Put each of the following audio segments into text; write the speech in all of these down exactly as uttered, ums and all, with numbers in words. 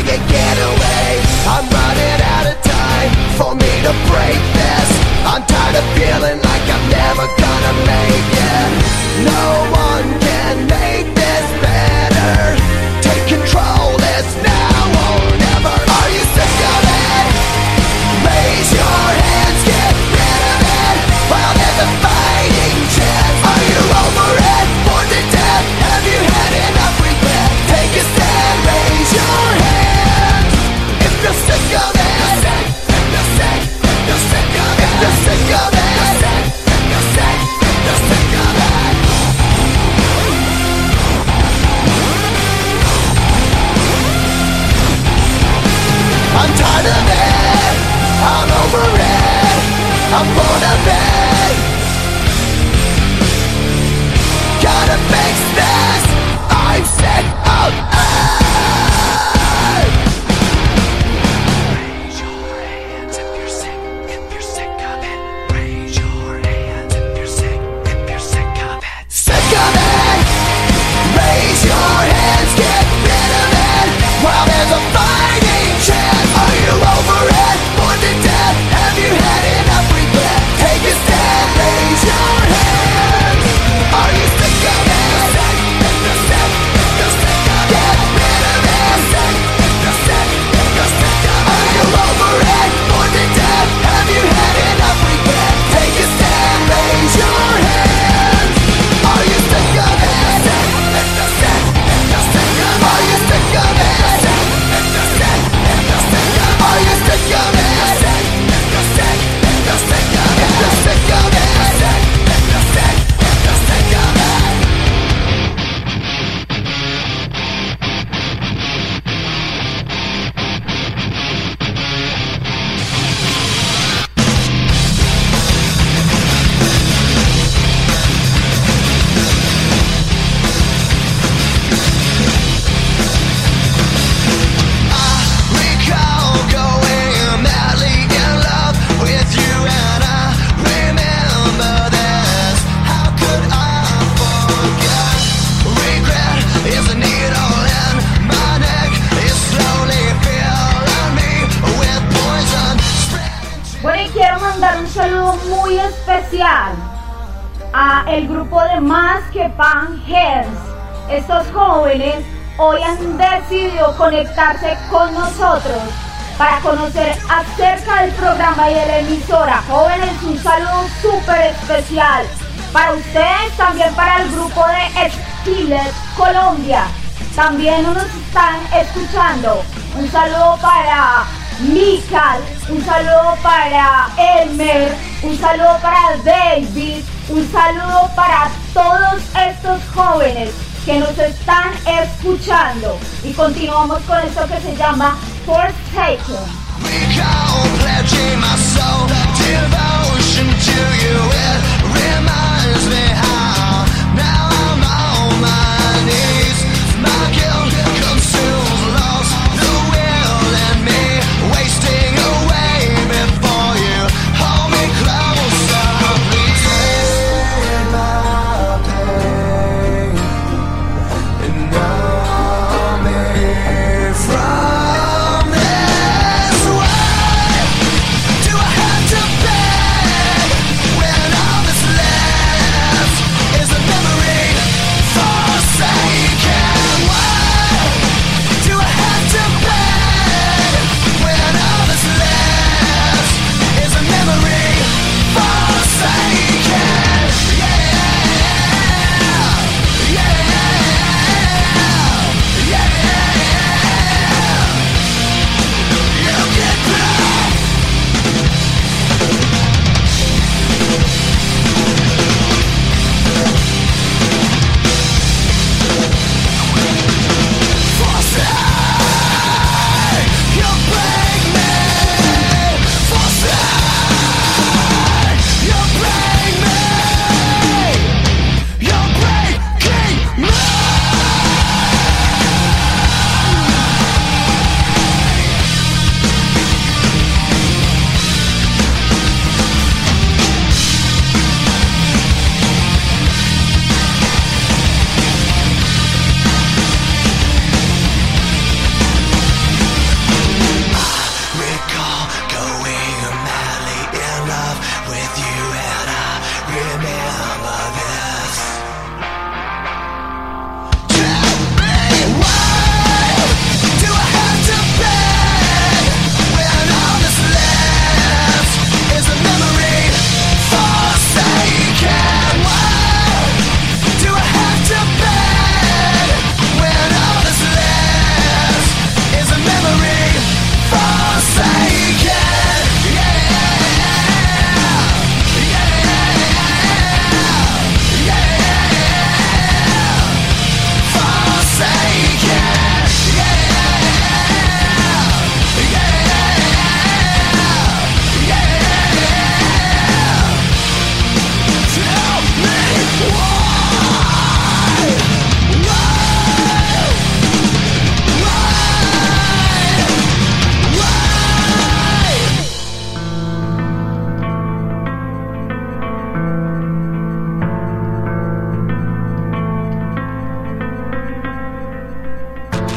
can get away. I'm running out of time for me to break this. I'm tired of feeling like I'm never gonna make it. No one can make this better. Take control, it's now or never. Are you sick of it? Raise your hands, get rid of it. While there's a fighting chance. Are you over it? Bored to death? Have you had enough regret? Take a stand, raise your hands. If you're sick of it. If you're sick, if you're sick of it. If you're sick of it. If you're sick, if you're sick of it. I'm tired of it. I'm over it. I'm bored of it. Gotta fix this. I'm sick of it. Raise your hands if you're sick, if you're sick of it. Raise your hands if you're sick, if you're sick of it. Sick of it. Raise your hands, get rid of it. While there's a fighting chance. Are you over it? Bored to death? Have you had enough regret? Take a stand, raise your hands. Are you sick of it? If you're sick, if you're sick of it. Get rid of it. If you're sick, if you're sick of it. Are you over it? Bored to death? Have you had enough regret? Take a stand, raise your hands. Are you sick of it? If you're sick, if you're sick of it. Are you sick of it? If you're sick, if you're sick of it. Are you sick of it? If you're sick, if you're sick of it. If you're sick of it. If you're sick, if you're sick, if you're sick of it. Recall going madly in love with you, and I remember this. How could I forget? Regret is a needle in my neck. It's slowly filling me with poison. Spreading. Bueno, y quiero mandar un saludo muy especial a el grupo de Más que Pan Heads. Estos jóvenes hoy han decidido conectarse con nosotros para conocer acerca del programa y de la emisora. Jóvenes, un saludo súper especial para ustedes, también para el grupo de Skillet Colombia. También nos están escuchando. Un saludo para Mikal, un saludo para Elmer, un saludo para David, un saludo para todos estos jóvenes que nos están escuchando. Y continuamos con esto que se llama Forsaken. Recall pledging my soul, devotion to you. It reminds me how now I'm on my knees. My guilt consumes, lost the will in me, wasting away before you hold me closer, please. Take my pain and numb me from this way. Do I have to beg when all that's left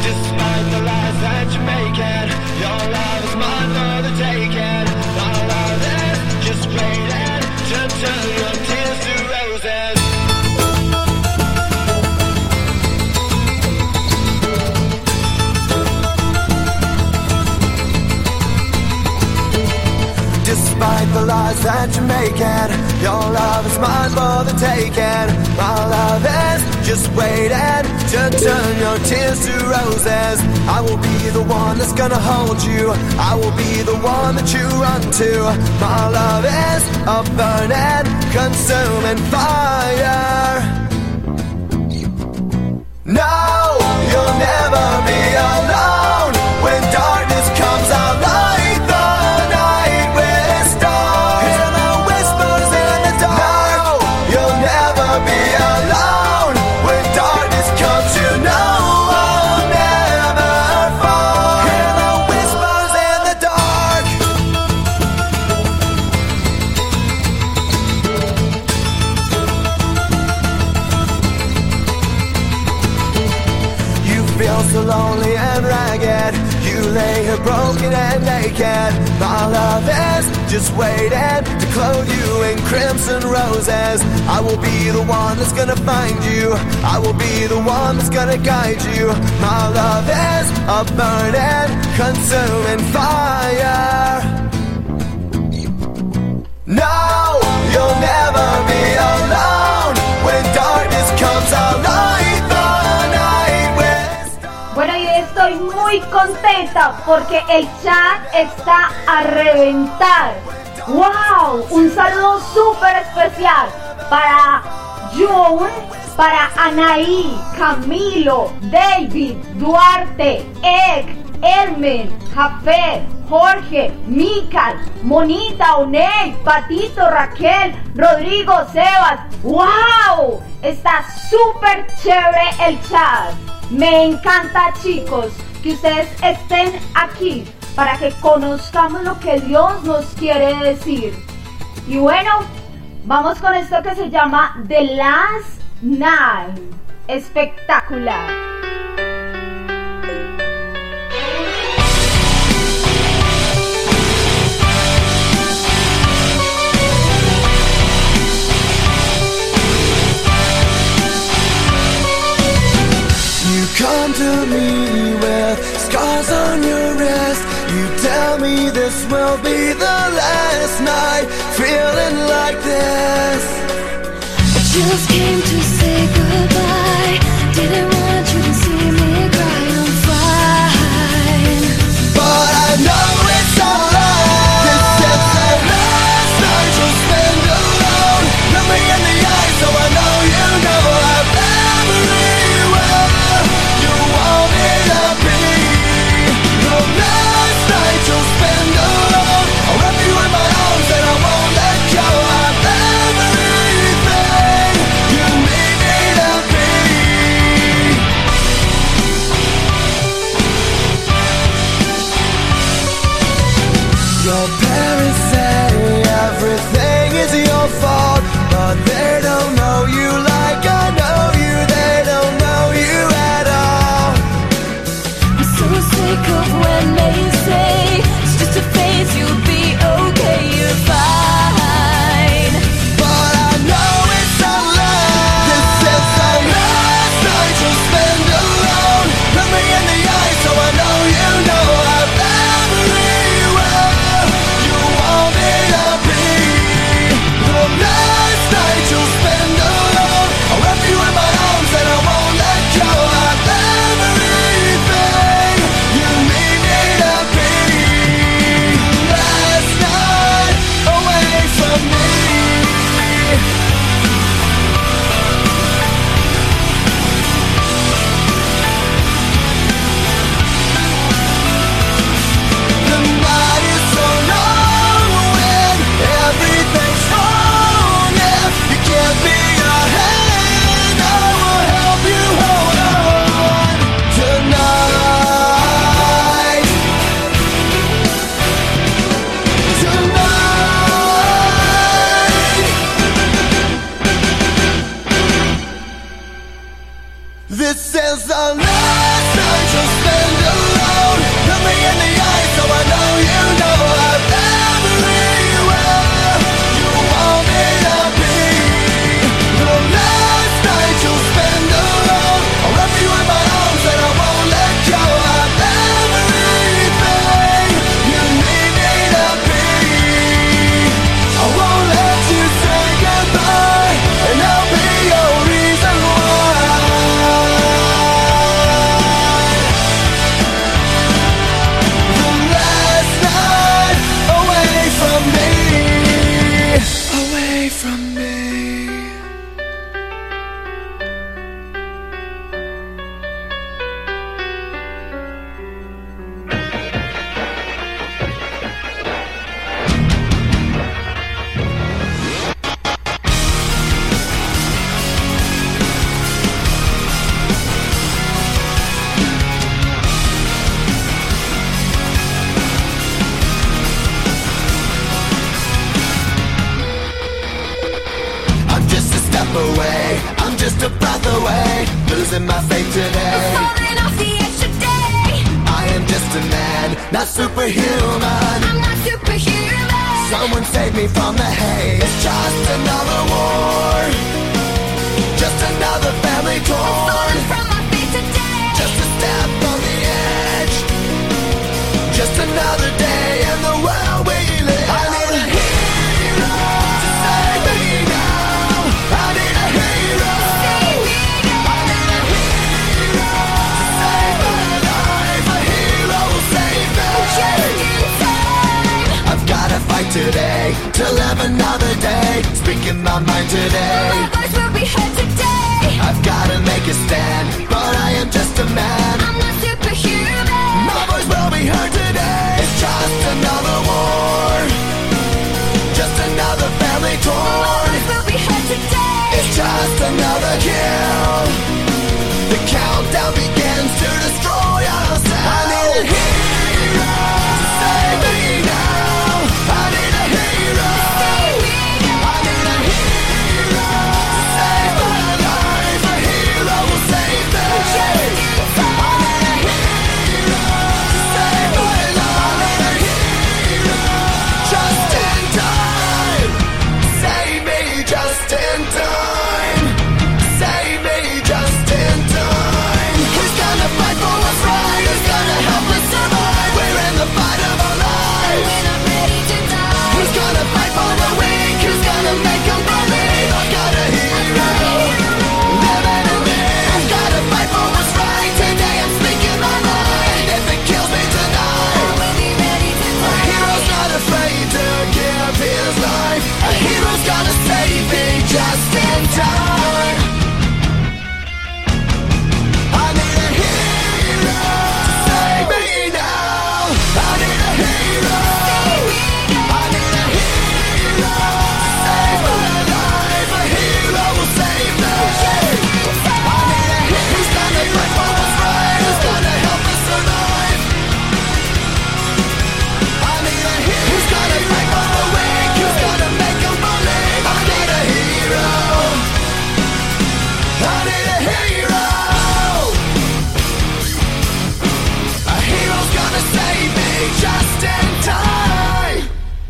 Despite the lies that you're making, your love is mine for the taking. My love is just waiting to turn your tears to roses. Despite the lies that you're making, your love is mine for the taking. My love is just waiting to turn your tears to roses. I will be the one that's gonna hold you. I will be the one that you run to. My love is a burning, consuming fire. No, you'll never be alone. When darkness comes, I'll light the night with stars. Hear the whispers in the dark. No, you'll never be alone. When darkness comes, you know I'll never fall. Hear the whispers in the dark. You feel so lonely and ragged. You lay here broken and naked. My love is just waiting to clothe you in crimson roses. I will be the one that's gonna find you. I will be the one that's gonna guide you. My love is a burning, consuming fire. No, you'll never be alone. When darkness comes, I'll light the night with stars. Bueno, y estoy muy contenta porque el chat está a reventar. ¡Wow! Un saludo súper especial para Jun, para Anaí, Camilo, David, Duarte, Ek, Hermen, Jafet, Jorge, Mical, Monita, Oney, Patito, Raquel, Rodrigo, Sebas. ¡Wow! Está súper chévere el chat. Me encanta, chicos, que ustedes estén aquí para que conozcamos lo que Dios nos quiere decir. Y bueno, vamos con esto que se llama The Last Night. Espectacular. Come to me with scars on your wrist. You tell me this will be the last night feeling like this. I just came to say goodbye. Didn't want you to see me cry. I'm fine, but I know it's alright. This is the last night you'll spend alone. Look me in the eyes so I know you know I've never really will. You want me to be the last night you'll spend alone. I'll wrap you in my arms and I won't let go. I'm everything you need me to be. Your parents say everything is your fault, but they don't know you like I know you. They don't know you at all. I'm so sick of when they say it's just a phase, you'll be okay, you're fine. But I know it's a lie. This is the last night you'll spend alone. Look me in the eyes so I know you know I've never really will. You want me to be the last night you'll spend alone. I'll wrap you in my arms and I won't let go. I'm everything you need me to be. Last night away from losing my faith today. Falling off the edge today. I am just a man, not superhuman. I'm not superhuman. Someone save me from the hate. It's just another war, just another family torn. Falling from my feet today. Just a step on the edge, just another day in the world we live. I need a hero to save me now. I need a hero. I need a hero to save my life. A hero will save me. Just in time. I've gotta fight today to live another day. Speaking my mind today. My voice will be heard today. I've gotta make a stand, but I am just a man. I'm not superhuman. My voice will be heard today. It's just another war, just another family My torn. voice will be heard today. It's just another kill. The countdown begins to destroy ourselves. I need a hero to save me now. I need a hero. I need a hero to save my life. A hero will save me. I need a hero to save my life. I need a hero just in time. Save me just in time. Save me just in time. Who's gonna fight for what's right? Who's gonna help us survive? We're in the fight of our lives. When I'm ready to die. Who's gonna fight for the weak? Who's gonna make them believe? I've got a hero living in me. I've gotta fight for what's right. Today I'm speaking my mind. If it kills me tonight, I will be ready to a die. hero's not afraid to give his life. A hero's gonna save me just in time. I need a hero to save me now. I need a hero. I need a hero to save my life. A hero will save me. I need a hero who's gonna fight for what's right. Who's gonna help us survive. I need a hero who's gonna fight for the weak. Who's gonna make them believe. I need a hero. I need a hero. A hero's gonna save me just in time.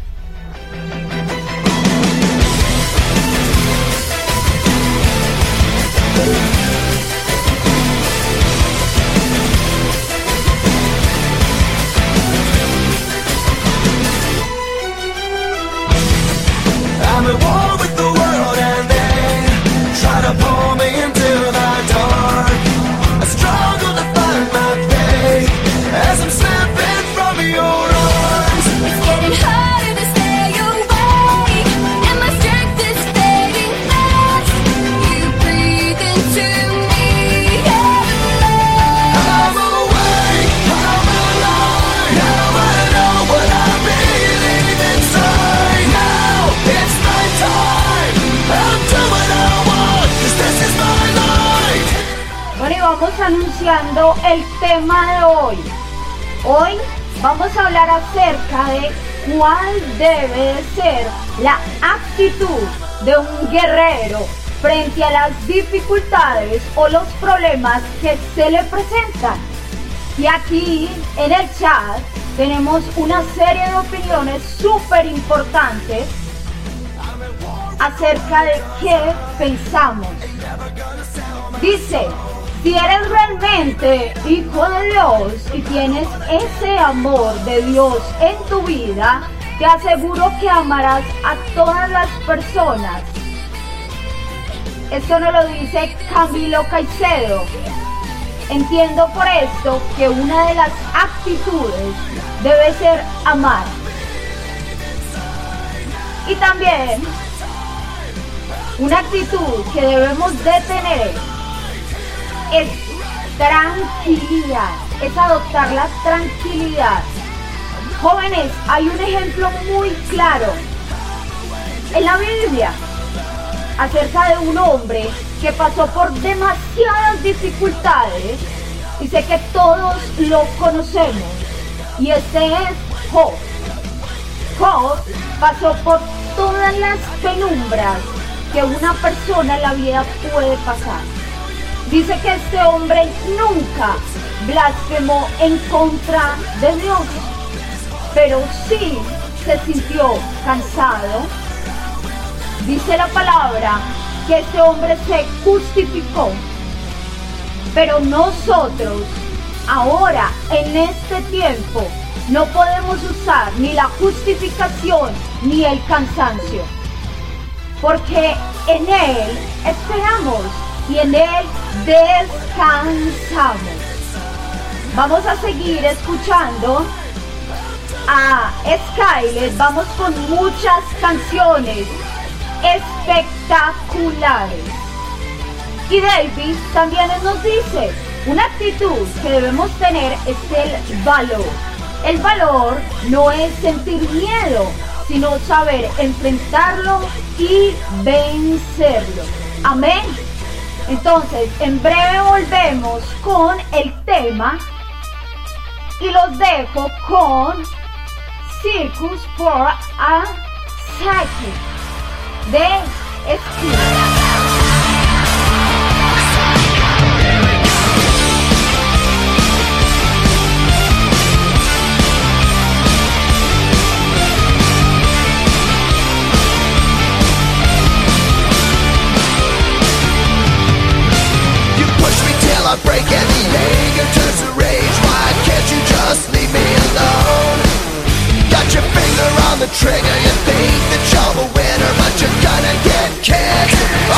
I'm at war with the world and they try to pull me into the dark. I struggle to find my faith as I'm slipping from your arms. It's getting harder to stay awake, and my strength is fading fast. You breathe into me every I'm awake, I'm alive. Now I know what I believe inside. Now it's my time. I'll do what I want, 'cause this is my life. Bueno, y vamos anunciando el tema de hoy. Hoy vamos a hablar acerca de cuál debe de ser la actitud de un guerrero frente a las dificultades o los problemas que se le presentan. Y aquí en el chat tenemos una serie de opiniones súper importantes acerca de qué pensamos. Dice, si eres realmente hijo de Dios y tienes ese amor de Dios en tu vida, te aseguro que amarás a todas las personas. Esto nos lo dice Camilo Caicedo. Entiendo por esto que una de las actitudes debe ser amar. Y también una actitud que debemos de tener es tranquilidad, es adoptar la tranquilidad. Jóvenes, hay un ejemplo muy claro en la Biblia acerca de un hombre que pasó por demasiadas dificultades. Dice que todos lo conocemos y este es Job. Job pasó por todas las penumbras que una persona en la vida puede pasar. Dice que este hombre nunca blasfemó en contra de Dios, pero sí se sintió cansado. Dice la palabra que este hombre se justificó, pero nosotros ahora en este tiempo no podemos usar ni la justificación ni el cansancio, porque en Él esperamos y en Él descansamos. Vamos a seguir escuchando a Skyler. Vamos con muchas canciones espectaculares. Y David también nos dice, una actitud que debemos tener es el valor. El valor no es sentir miedo, sino saber enfrentarlo y vencerlo. Amén. Entonces, en breve volvemos con el tema y los dejo con Circus for a Second de Esquina. I break and the anger turns to rage. Why can't you just leave me alone? Got your finger on the trigger, you think that you're the winner, but you're gonna get kicked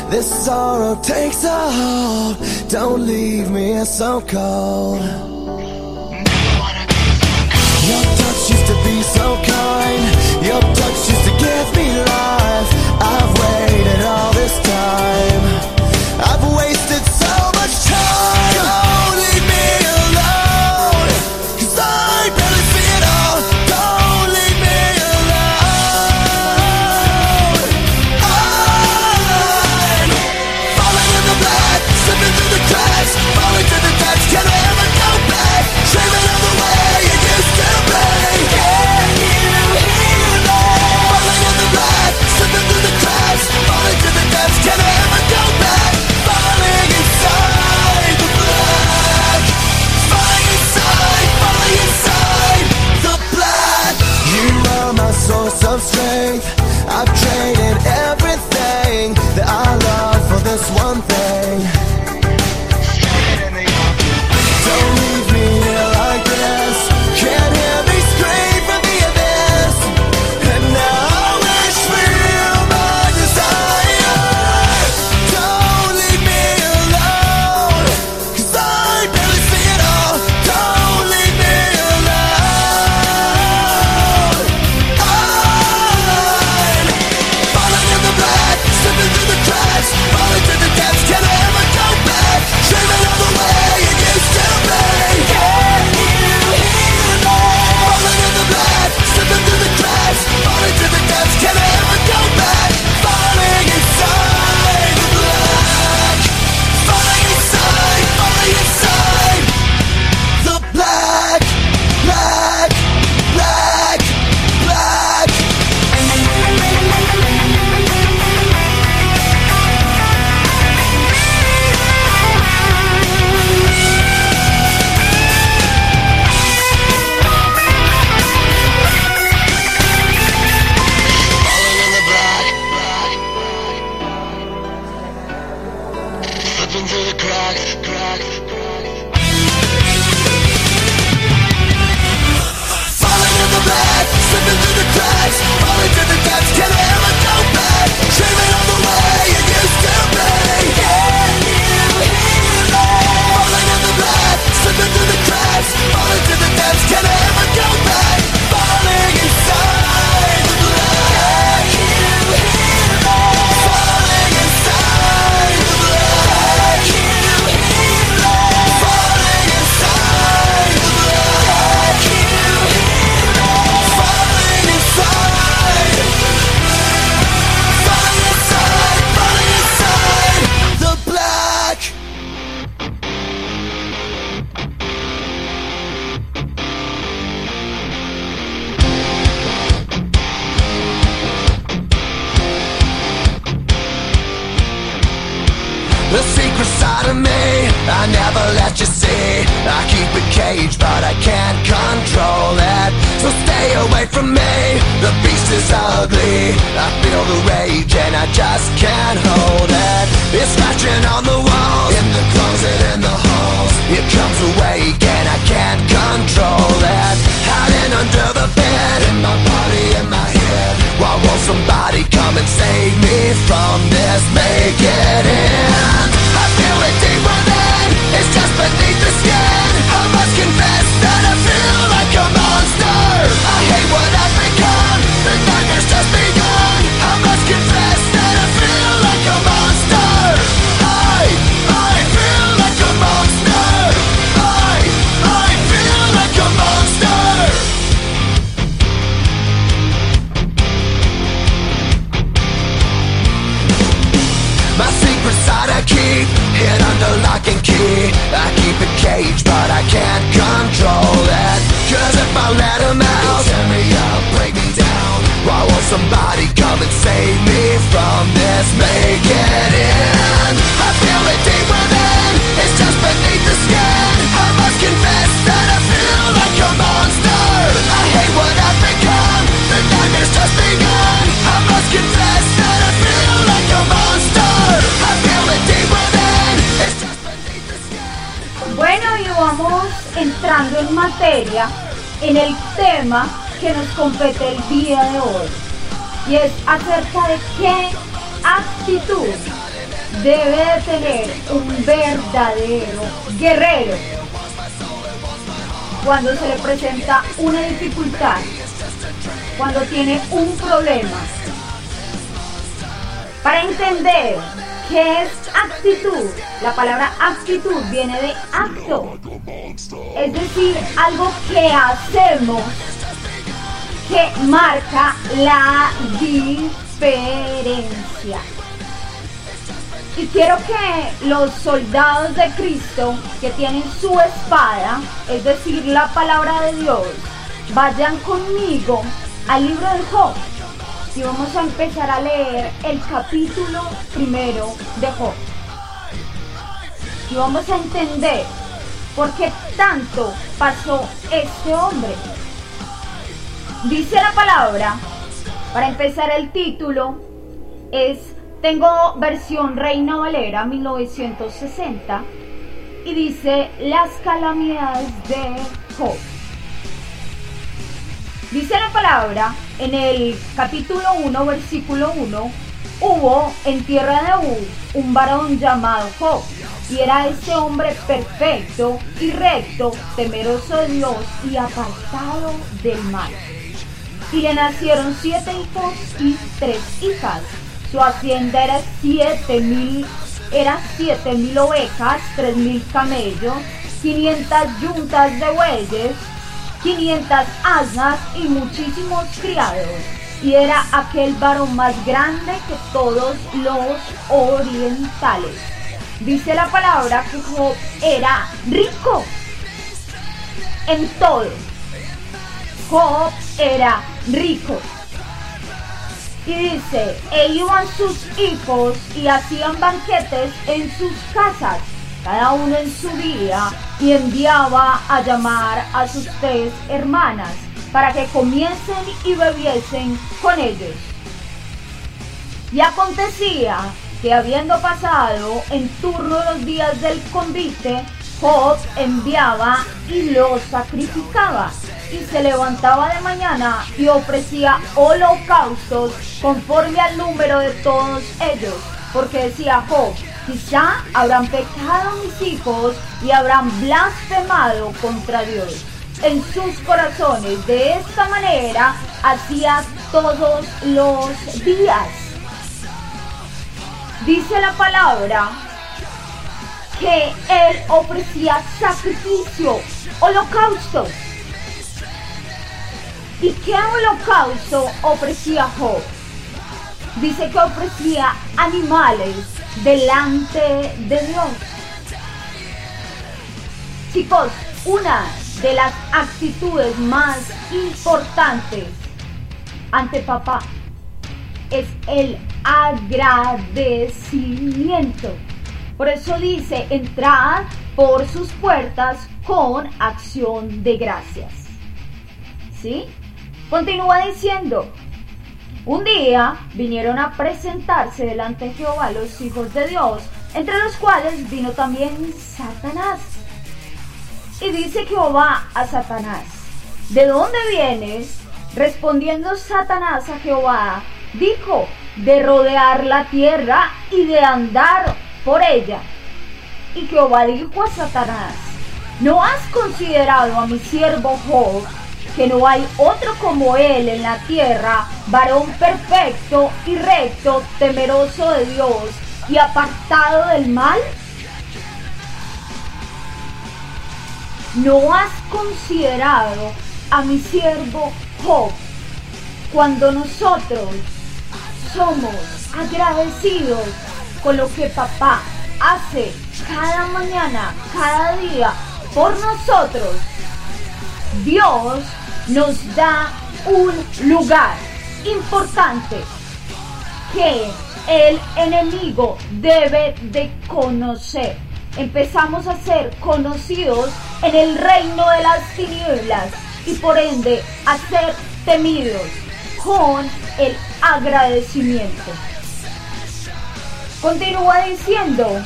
This sorrow takes a hold. Don't leave me here so cold. Your touch used to be so kind. Your touch used to give me life. I've waited all this time. I've wasted so much time. Don't leave me alone, 'cause I barely see it all. Don't leave me alone. I'm falling in the black, slipping through the cracks, falling to the depths. Can I ever go back? Dreaming of the way it used to be. Can you hear me? Falling in the black, slipping through the cracks, falling to the depths. Can I ever go back? Falling inside the black, falling inside, falling inside the black. You are my source of strength. I've traded everything that I love for this one thing. Don't leave me here like this. Can't hear me scream from the abyss. And now I wish for you my desire. Don't leave me alone, 'cause I barely see it all. Don't leave me alone. I'm falling in the black, slipping through the cracks, falling to the depths. Can I ever go back? Dreaming of the way it used to be. Can you hear me? Falling in the black, slipping through the cracks, falling to the depths. Can I ever go back? Falling inside the black, falling inside, falling inside the black, black, black, black. Falling in the black, black, slipping through the cracks, cracks, cracks. Falling in the black, slipping through the cracks, falling to the depths. Can I ever go back? Dreaming of the way it used to be. Can you hear me? Falling in the black, slipping through the cracks, falling to the depths. Can I ever go back? Falling inside the black. Can you hear me? Falling inside the black. Can you hear me? Falling inside the black. Can you hear me? Falling inside. Falling inside, falling inside the black. The secret side of me, I never let you see. I keep it caged, but I can't control it. So stay away from me, the beast is ugly. I feel the rage and I just can't hold it. It's scratching on the walls, in the closet, in the halls. It comes awake and I can't control it. Hiding under the bed, in my body, in my head. Why won't somebody come and save me from this? Make it end. I feel it deep within, it's just beneath the skin. I must confess that I feel like a monster. I hate what I've become, the nightmare's just begun. I must confess that I feel like a monster. I, I feel like a monster. I, I feel like a monster. My secret side I keep hid under lock and key. I keep it caged, but I can't control it. 'Cause if I let him out, he'll tear me up, break me down. Why won't somebody come and save me from this? Make it end. I feel it deep within, it's just beneath the skin. I must confess that I feel like a monster. I hate what I've become, the nightmare's just begun. I must confess that I feel like a monster. I feel it deep within, it's just beneath the skin. Bueno, y vamos entrando en materia en el tema que nos compete el día de hoy. Y es acerca de qué actitud debe de tener un verdadero guerrero cuando se le presenta una dificultad, cuando tiene un problema. Para entender qué es actitud, la palabra actitud viene de acto, es decir, algo que hacemos que marca la diferencia. Y quiero que los soldados de Cristo que tienen su espada, es decir, la palabra de Dios, vayan conmigo al libro de Job. Y vamos a empezar a leer el capítulo primero de Job. Y vamos a entender por qué tanto pasó este hombre. Dice la palabra, para empezar el título, es, tengo versión Reina Valera mil novecientos sesenta, y dice, las calamidades de Job. Dice la palabra, en el capítulo uno, versículo uno, hubo en tierra de Uz un varón llamado Job, y era este hombre perfecto y recto, temeroso de Dios y apartado del mal. Y le nacieron siete hijos y tres hijas. Su hacienda era siete mil, era siete mil ovejas, tres mil camellos, quinientas yuntas de bueyes, quinientas asnas y muchísimos criados. Y era aquel varón más grande que todos los orientales. Dice la palabra que Job era rico en todo. Job era rico. Y dice, e iban sus hijos y hacían banquetes en sus casas, cada uno en su día, y enviaba a llamar a sus tres hermanas, para que comiesen y bebiesen con ellos. Y acontecía que habiendo pasado en turno los días del convite, Job enviaba y los sacrificaba, y se levantaba de mañana y ofrecía holocaustos conforme al número de todos ellos, porque decía Job, quizá habrán pecado mis hijos y habrán blasfemado contra Dios en sus corazones. De esta manera hacía todos los días. Dice la palabra que él ofrecía sacrificio, holocausto. ¿Y qué holocausto ofrecía Job? Dice que ofrecía animales delante de Dios. Chicos, una de las actitudes más importantes ante papá es el agradecimiento. Por eso dice, entrad por sus puertas con acción de gracias. ¿Sí? Continúa diciendo, un día vinieron a presentarse delante de Jehová los hijos de Dios, entre los cuales vino también Satanás. Y dice Jehová a Satanás, ¿de dónde vienes? Respondiendo Satanás a Jehová, dijo, de rodear la tierra y de andar por ella. Y Jehová dijo a Satanás, ¿no has considerado a mi siervo Job, que no hay otro como él en la tierra, varón perfecto y recto, temeroso de Dios y apartado del mal? ¿No has considerado a mi siervo Job? Cuando nosotros somos agradecidos con lo que papá hace cada mañana, cada día por nosotros, Dios nos da un lugar importante que el enemigo debe de conocer. Empezamos a ser conocidos en el reino de las tinieblas y por ende a ser temidos con el agradecimiento. Continúa diciendo,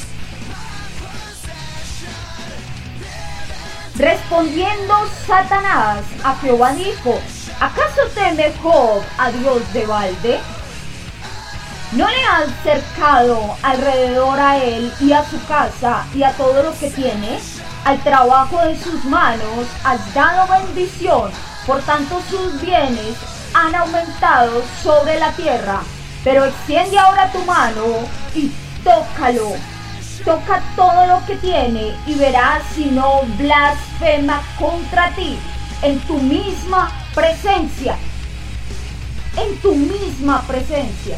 respondiendo Satanás a Jehová dijo, ¿acaso teme Job a Dios de balde? ¿No le has cercado alrededor a él y a su casa y a todo lo que tiene? Al trabajo de sus manos has dado bendición, por tanto sus bienes han aumentado sobre la tierra. Pero extiende ahora tu mano y tócalo. Toca todo lo que tiene y verás si no blasfema contra ti en tu misma presencia. En tu misma presencia.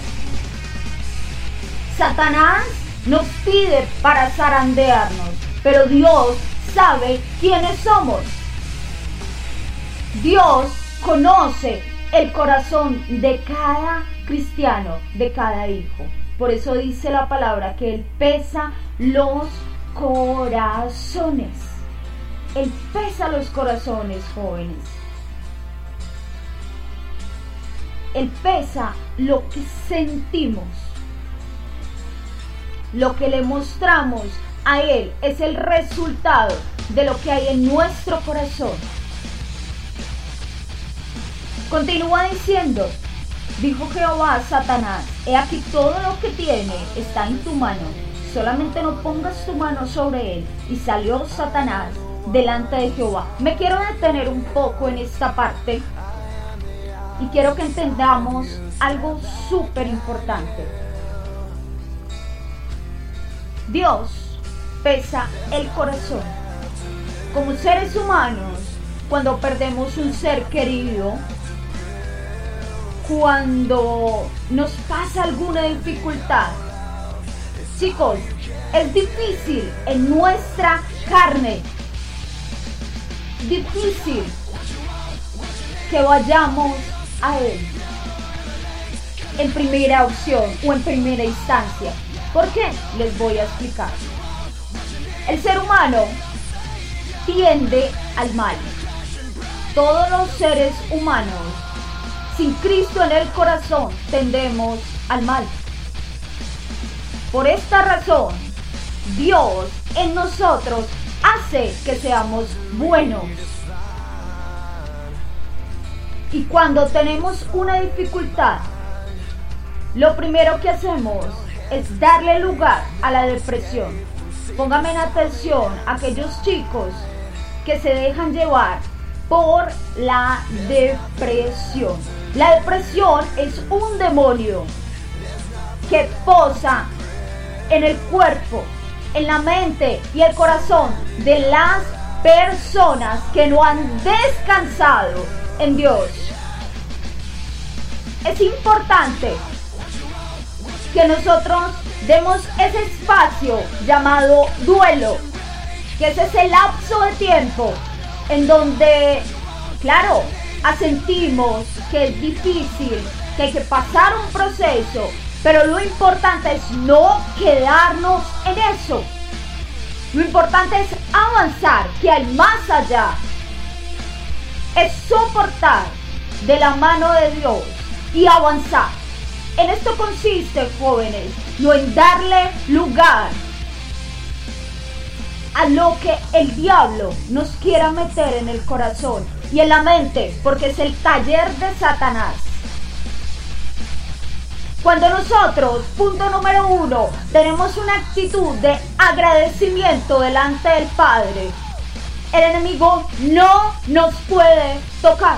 Satanás nos pide para zarandearnos, pero Dios sabe quiénes somos. Dios conoce el corazón de cada cristiano, de cada hijo. Por eso dice la palabra que Él pesa los corazones. Él pesa los corazones, jóvenes. Él pesa lo que sentimos. Lo que le mostramos a Él es el resultado de lo que hay en nuestro corazón. Continúa diciendo, dijo Jehová a Satanás, he aquí todo lo que tiene está en tu mano, solamente no pongas tu mano sobre él. Y salió Satanás delante de Jehová. Me quiero detener un poco en esta parte y quiero que entendamos algo súper importante. Dios pesa el corazón. Como seres humanos, cuando perdemos un ser querido, cuando nos pasa alguna dificultad, chicos, es difícil en nuestra carne, difícil que vayamos a Él en primera opción o en primera instancia. ¿Por qué? Les voy a explicar. El ser humano tiende al mal. Todos los seres humanos, sin Cristo en el corazón, tendemos al mal. Por esta razón, Dios en nosotros hace que seamos buenos. Y cuando tenemos una dificultad, lo primero que hacemos es darle lugar a la depresión. Pónganme en atención aquellos chicos que se dejan llevar por la depresión. La depresión es un demonio que posa en el cuerpo, en la mente y el corazón de las personas que no han descansado en Dios. Es importante que nosotros demos ese espacio llamado duelo, que es ese lapso de tiempo en donde, claro, asentimos que es difícil, que hay que pasar un proceso, pero lo importante es no quedarnos en eso. Lo importante es avanzar, que hay más allá. Es soportar de la mano de Dios y avanzar. En esto consiste, jóvenes, no en darle lugar a lo que el diablo nos quiera meter en el corazón y en la mente, porque es el taller de Satanás. Cuando nosotros, punto número uno, tenemos una actitud de agradecimiento delante del Padre, el enemigo no nos puede tocar.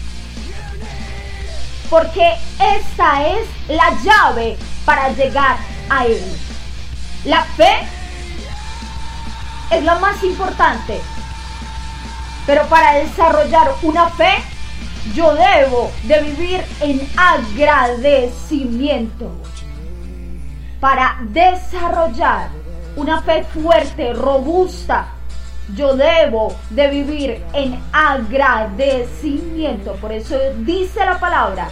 Porque esta es la llave para llegar a Él. La fe es lo más importante. Pero para desarrollar una fe, yo debo de vivir en agradecimiento. Para desarrollar una fe fuerte, robusta, yo debo de vivir en agradecimiento. Por eso dice la palabra: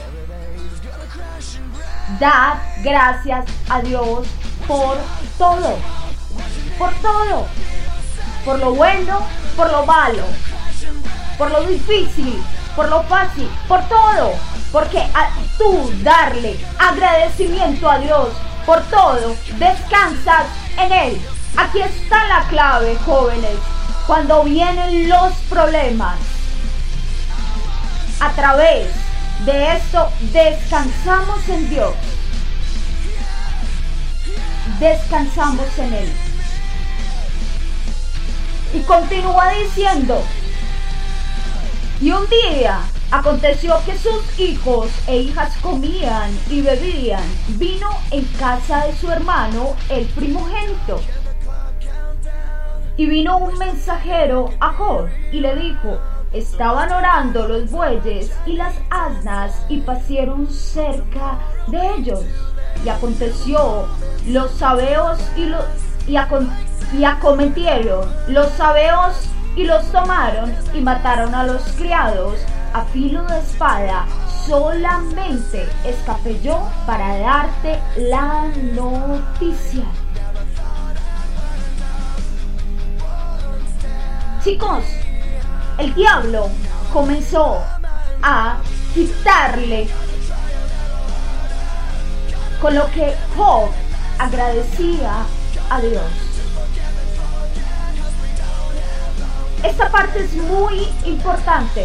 dad gracias a Dios por todo. Por todo. Por lo bueno, por lo malo, por lo difícil, por lo fácil, por todo. Porque a tú darle agradecimiento a Dios por todo, descansas en Él. Aquí está la clave, jóvenes. Cuando vienen los problemas, a través de esto descansamos en Dios. descansamos en Él. Y continúa diciendo, y un día aconteció que sus hijos e hijas comían y bebían vino en casa de su hermano, el primogénito. Y vino un mensajero a Job y le dijo, estaban orando los bueyes y las asnas y pasieron cerca de ellos. Y aconteció, los sabeos y, los, y, acon, y acometieron los sabeos y los tomaron y mataron a los criados a filo de espada. Solamente escapé yo para darte la noticia. Chicos, el diablo comenzó a quitarle con lo que Job agradecía a Dios. Esta parte es muy importante.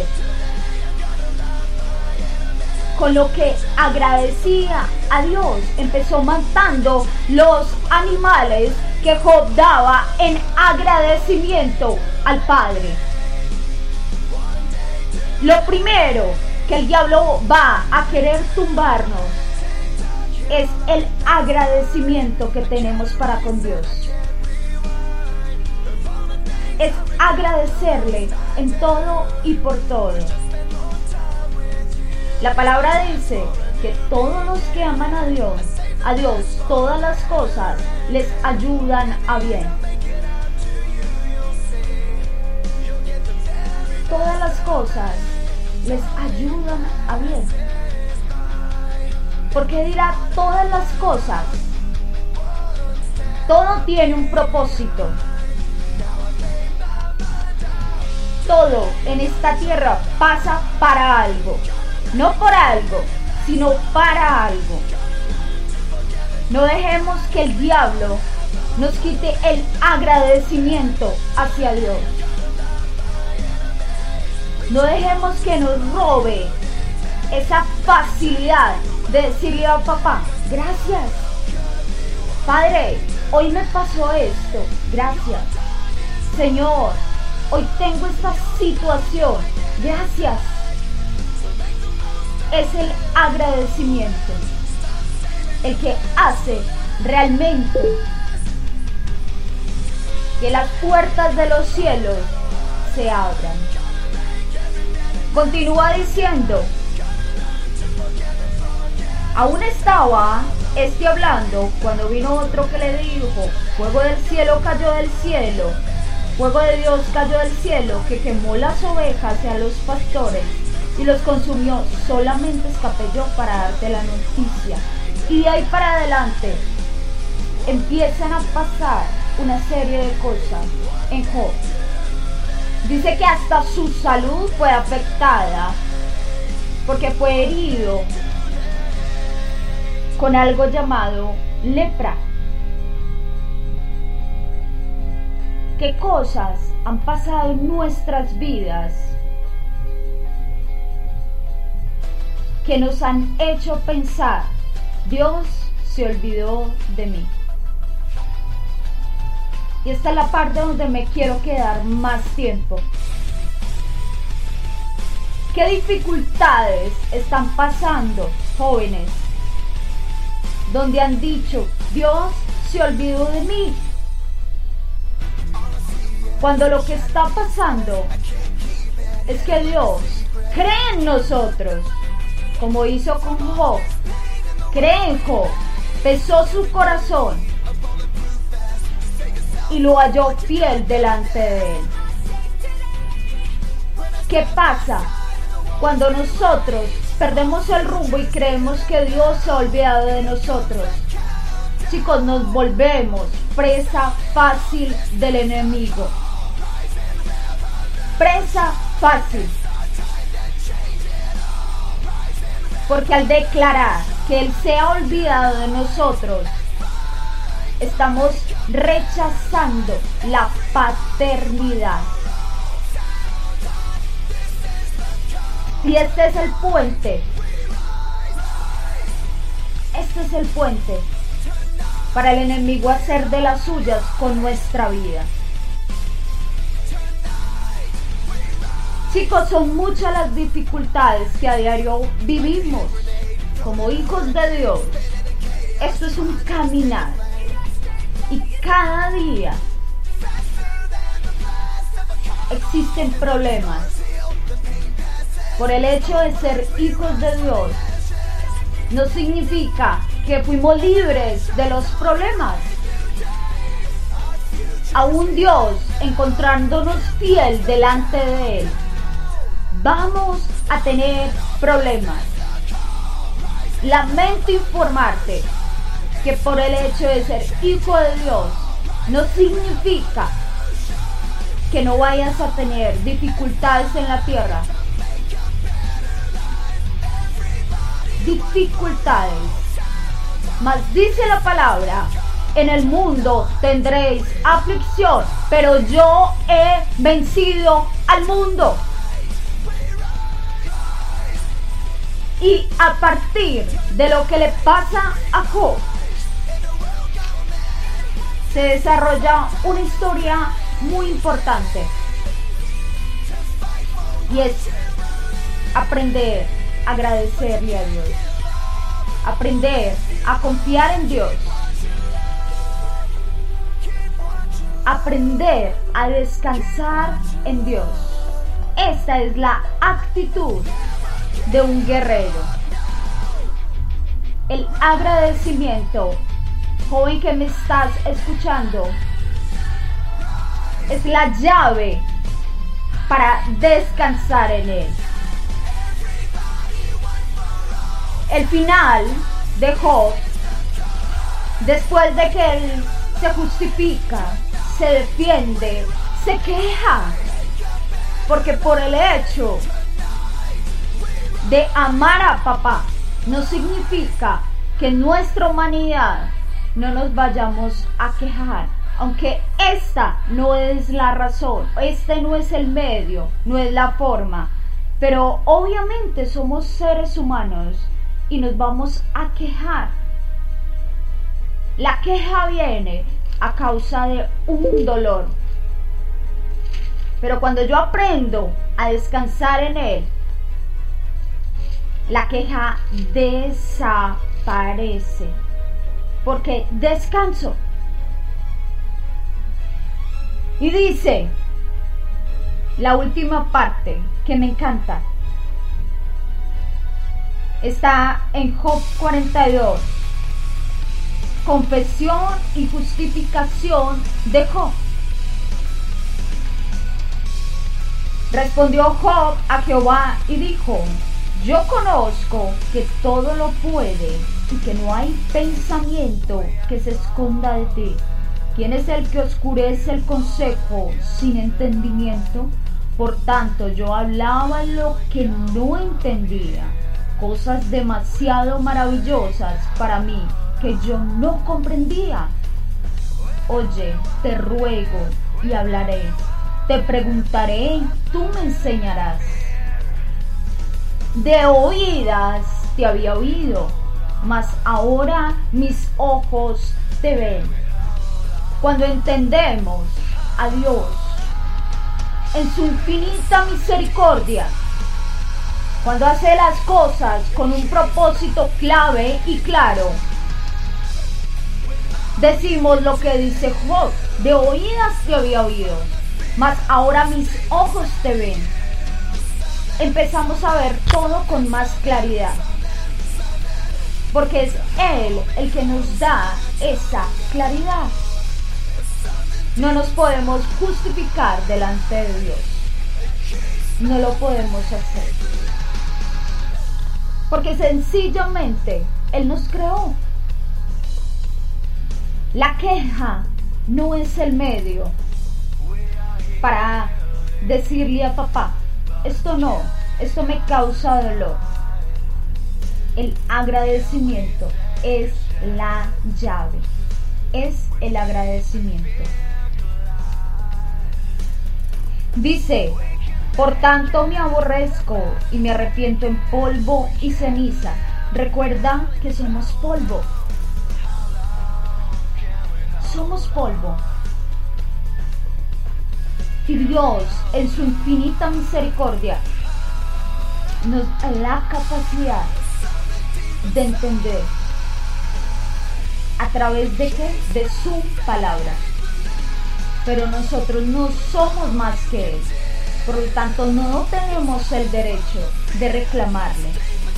Con lo que agradecía a Dios, empezó matando los animales que Job daba en agradecimiento al Padre. Lo primero que el diablo va a querer tumbarnos es el agradecimiento que tenemos para con Dios. Es agradecerle en todo y por todo. La palabra dice que todos los que aman a Dios, a Dios, todas las cosas les ayudan a bien. Todas las cosas les ayudan a bien. ¿Por qué dirá todas las cosas? Todo tiene un propósito. Todo en esta tierra pasa para algo. No por algo, sino para algo. No dejemos que el diablo nos quite el agradecimiento hacia Dios. No dejemos que nos robe esa facilidad de decirle a papá, gracias. Padre, hoy me pasó esto, gracias. Señor, hoy tengo esta situación, gracias. Es el agradecimiento el que hace realmente que las puertas de los cielos se abran. Continúa diciendo, aún estaba este hablando cuando vino otro que le dijo, fuego del cielo cayó del cielo, fuego de Dios cayó del cielo que quemó las ovejas y a los pastores y los consumió. Solamente escapé yo para darte la noticia. Y de ahí para adelante empiezan a pasar una serie de cosas en Job. Dice que hasta su salud fue afectada porque fue herido con algo llamado lepra. ¿Qué cosas han pasado en nuestras vidas que nos han hecho pensar, Dios se olvidó de mí? Y esta es la parte donde me quiero quedar más tiempo. ¿Qué dificultades están pasando, jóvenes, donde han dicho, Dios se olvidó de mí? Cuando lo que está pasando es que Dios cree en nosotros, como hizo con Job. Cree en Job, pesó su corazón y lo halló fiel delante de él. ¿Qué pasa cuando nosotros perdemos el rumbo y creemos que Dios se ha olvidado de nosotros? Chicos, nos volvemos presa fácil del enemigo. Presa fácil. Porque al declarar que Él se ha olvidado de nosotros, estamos rechazando la paternidad. Y este es el puente. Este es el puente para el enemigo hacer de las suyas con nuestra vida. Chicos, son muchas las dificultades que a diario vivimos como hijos de Dios. Esto es un caminar y cada día existen problemas. Por el hecho de ser hijos de Dios, no significa que fuimos libres de los problemas. Aún Dios, encontrándonos fiel delante de Él, vamos a tener problemas. Lamento informarte que por el hecho de ser hijo de Dios, no significa que no vayas a tener dificultades en la tierra. Dificultades. Mas dice la palabra: en el mundo tendréis aflicción, pero yo he vencido al mundo. Y a partir de lo que le pasa a Job, se desarrolla una historia muy importante. Y es aprender a agradecerle a Dios. Aprender a confiar en Dios. Aprender a descansar en Dios. Esta es la actitud de un guerrero. El agradecimiento, joven que me estás escuchando, es la llave para descansar en Él. El final de Job, después de que él se justifica, se defiende, se queja, porque por el hecho de amar a papá no significa que en nuestra humanidad no nos vayamos a quejar, aunque esta no es la razón, este no es el medio, no es la forma, pero obviamente somos seres humanos y nos vamos a quejar. La queja viene a causa de un dolor, pero cuando yo aprendo a descansar en Él, la queja desaparece, porque descanso. Y dice la última parte que me encanta, está en Job cuarenta y dos, confesión y justificación de Job. Respondió Job a Jehová y dijo: yo conozco que todo lo puede y que no hay pensamiento que se esconda de ti. ¿Quién es el que oscurece el consejo sin entendimiento? Por tanto, yo hablaba lo que no entendía, cosas demasiado maravillosas para mí que yo no comprendía. Oye, te ruego y hablaré, te preguntaré y tú me enseñarás. De oídas te había oído, mas ahora mis ojos te ven. Cuando entendemos a Dios en su infinita misericordia, cuando hace las cosas con un propósito clave y claro, decimos lo que dice Job: de oídas te había oído, mas ahora mis ojos te ven. Empezamos a ver todo con más claridad, porque es Él el que nos da esa claridad. No nos podemos justificar delante de Dios, no lo podemos hacer, porque sencillamente Él nos creó. La queja no es el medio para decirle a papá: esto no, esto me causa dolor. El agradecimiento es la llave, es el agradecimiento. Dice: por tanto me aborrezco y me arrepiento en polvo y ceniza. Recuerda que somos polvo. somos polvo. Y Dios, en su infinita misericordia, nos da la capacidad de entender a través de qué, de su palabra. Pero nosotros no somos más que Él, por lo tanto no tenemos el derecho de reclamarle.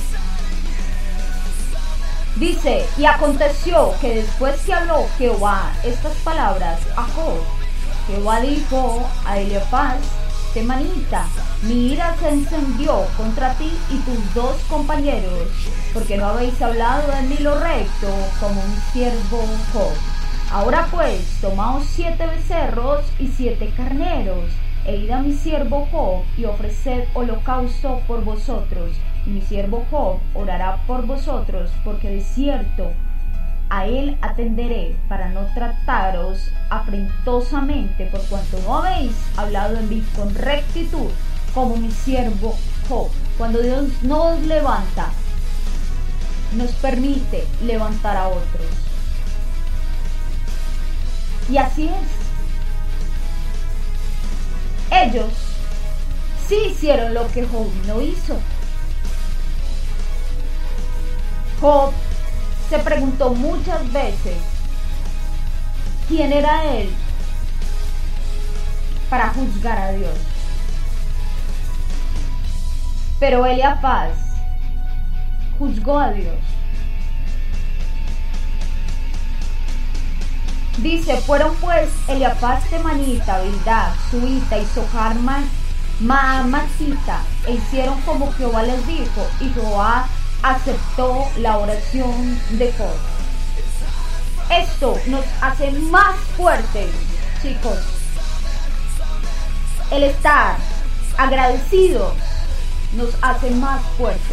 Dice, y aconteció que después que habló Jehová estas palabras a Job, Jehová dijo a Eliafaz temanita, mi ira se encendió contra ti y tus dos compañeros, porque no habéis hablado de mí lo recto como mi siervo Job. Ahora pues, tomaos siete becerros y siete carneros, e id a mi siervo Job y ofreced holocausto por vosotros, y mi siervo Job orará por vosotros, porque de cierto a él atenderé para no trataros afrentosamente, por cuanto no habéis hablado en mí con rectitud como mi siervo Job. Cuando Dios nos levanta, nos permite levantar a otros. Y así es. Ellos sí hicieron lo que Job no hizo. Job se preguntó muchas veces quién era él para juzgar a Dios. Pero Eliafaz juzgó a Dios. Dice, fueron pues Eliafaz temanita, Bildad, Suita y Sohar Maamatita, e hicieron como Jehová les dijo, y Jehová aceptó la oración de Job. Esto nos hace más fuertes, chicos. El estar agradecidos nos hace más fuertes.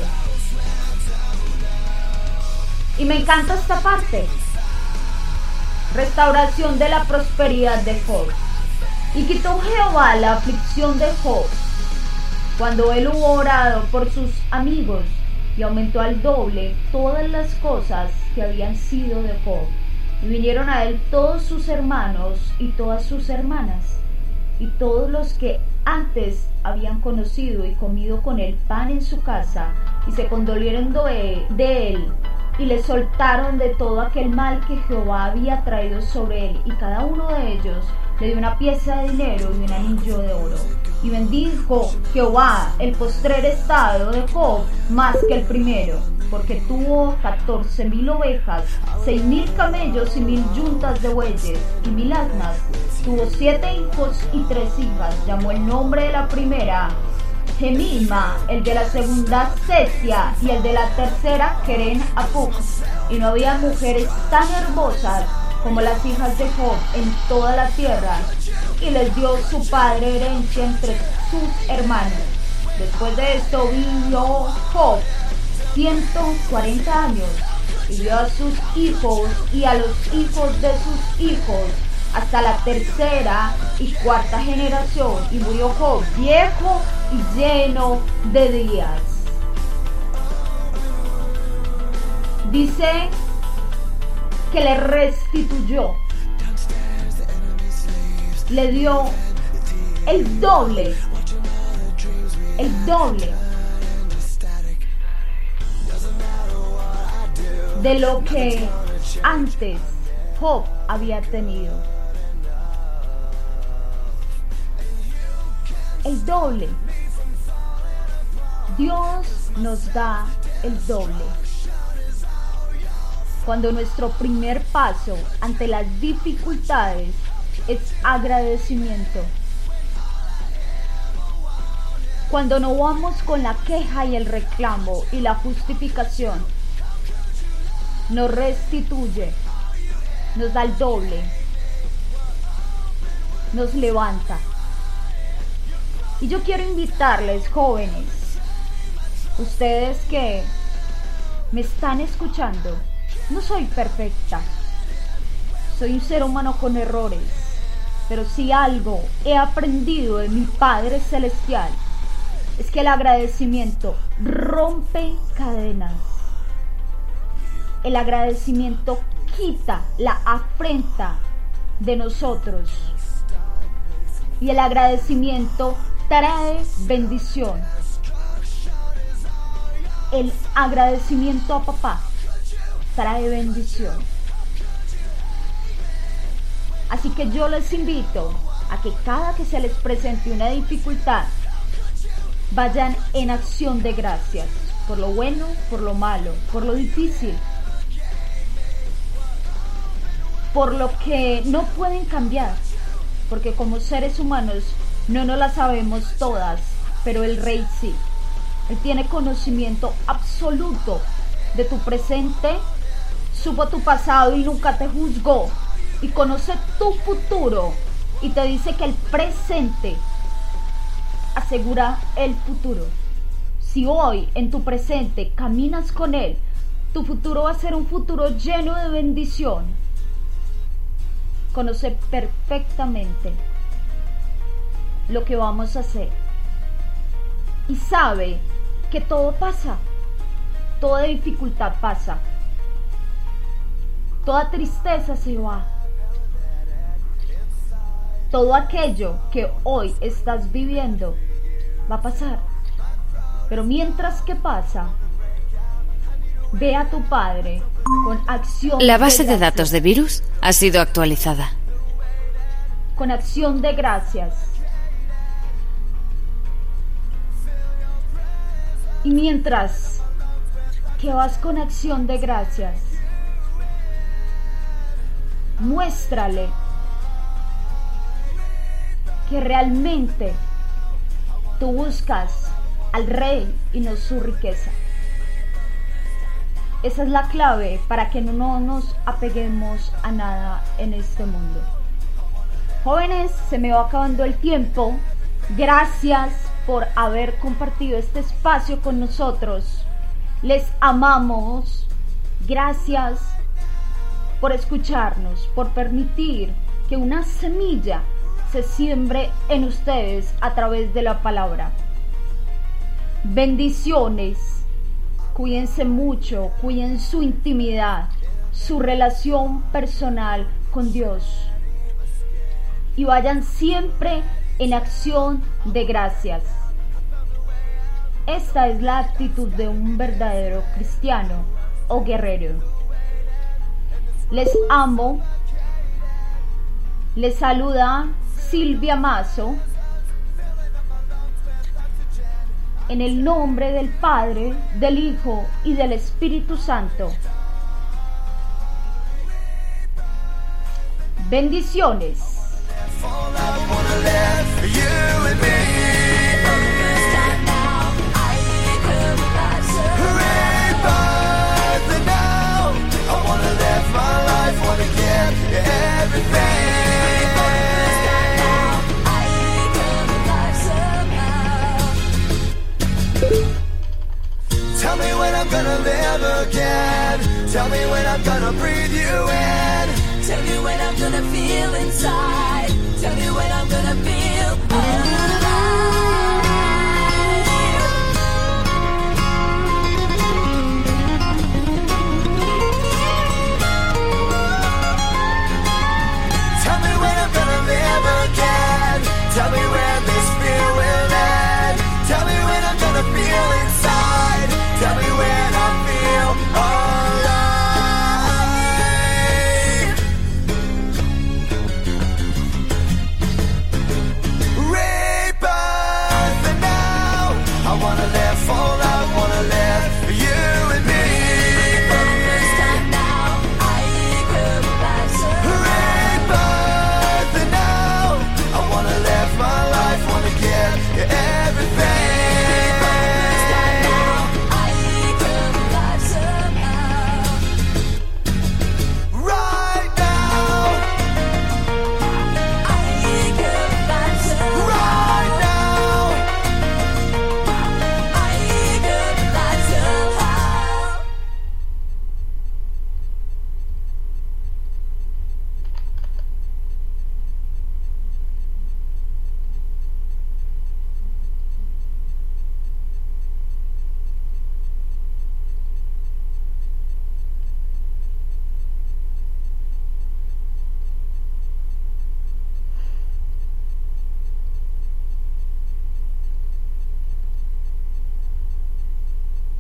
Y me encanta esta parte. Restauración de la prosperidad de Job. Y quitó Jehová la aflicción de Job cuando él hubo orado por sus amigos, y aumentó al doble todas las cosas que habían sido de Job. Y vinieron a él todos sus hermanos y todas sus hermanas, y todos los que antes habían conocido y comido con él pan en su casa, y se condolieron de él, y le soltaron de todo aquel mal que Jehová había traído sobre él, y cada uno de ellos le dio una pieza de dinero y un anillo de oro. Y bendijo Jehová el postrer estado de Job más que el primero, porque tuvo catorce mil ovejas, seis mil camellos y mil yuntas de bueyes y mil asnas. Tuvo siete hijos y tres hijas. Llamó el nombre de la primera Gemima, el de la segunda Sesia y el de la tercera Keren Apuk. Y no había mujeres tan hermosas como las hijas de Job en toda la tierra, y les dio su padre herencia entre sus hermanos. Después de esto vivió Job ciento cuarenta años, y vio a sus hijos y a los hijos de sus hijos hasta la tercera y cuarta generación, y murió Job viejo y lleno de días. Dice que le restituyó, le dio el doble, el doble de lo que antes Job había tenido. El doble. Dios nos da el doble. Cuando nuestro primer paso ante las dificultades es agradecimiento. Cuando no vamos con la queja y el reclamo y la justificación, nos restituye, nos da el doble, nos levanta. Y yo quiero invitarles, jóvenes, ustedes que me están escuchando, no soy perfecta, soy un ser humano con errores, pero si algo he aprendido de mi Padre Celestial es que el agradecimiento rompe cadenas. El agradecimiento quita la afrenta de nosotros. Y el agradecimiento trae bendición. El agradecimiento a papá trae bendición. Así que yo les invito a que cada que se les presente una dificultad, vayan en acción de gracias, por lo bueno, por lo malo, por lo difícil, por lo que no pueden cambiar, porque como seres humanos no nos las sabemos todas, pero el Rey sí. Él tiene conocimiento absoluto de tu presente, supo tu pasado y nunca te juzgó, y conoce tu futuro y te dice que el presente asegura el futuro. Si hoy en tu presente caminas con Él, tu futuro va a ser un futuro lleno de bendición. Conoce perfectamente lo que vamos a hacer y sabe que todo pasa, toda dificultad pasa, toda tristeza se va, todo aquello que hoy estás viviendo va a pasar. Pero mientras que pasa, ve a tu Padre con acción. La base de, de datos de virus ha sido actualizada. Con acción de gracias. Y mientras que vas con acción de gracias, muéstrale que realmente tú buscas al Rey y no su riqueza. Esa es la clave para que no nos apeguemos a nada en este mundo. Jóvenes, se me va acabando el tiempo. Gracias por haber compartido este espacio con nosotros. Les amamos. Gracias por escucharnos, por permitir que una semilla se siembre en ustedes a través de la palabra. Bendiciones. Cuídense mucho, cuiden su intimidad, su relación personal con Dios. Y vayan siempre en acción de gracias. Esta es la actitud de un verdadero cristiano o guerrero. Les amo. Les saluda Silvia Mazo. En el nombre del Padre, del Hijo y del Espíritu Santo. Bendiciones. Tell me when I'm gonna live again. Tell me when I'm gonna breathe you in. Tell me when I'm gonna feel inside. Tell me when I'm gonna be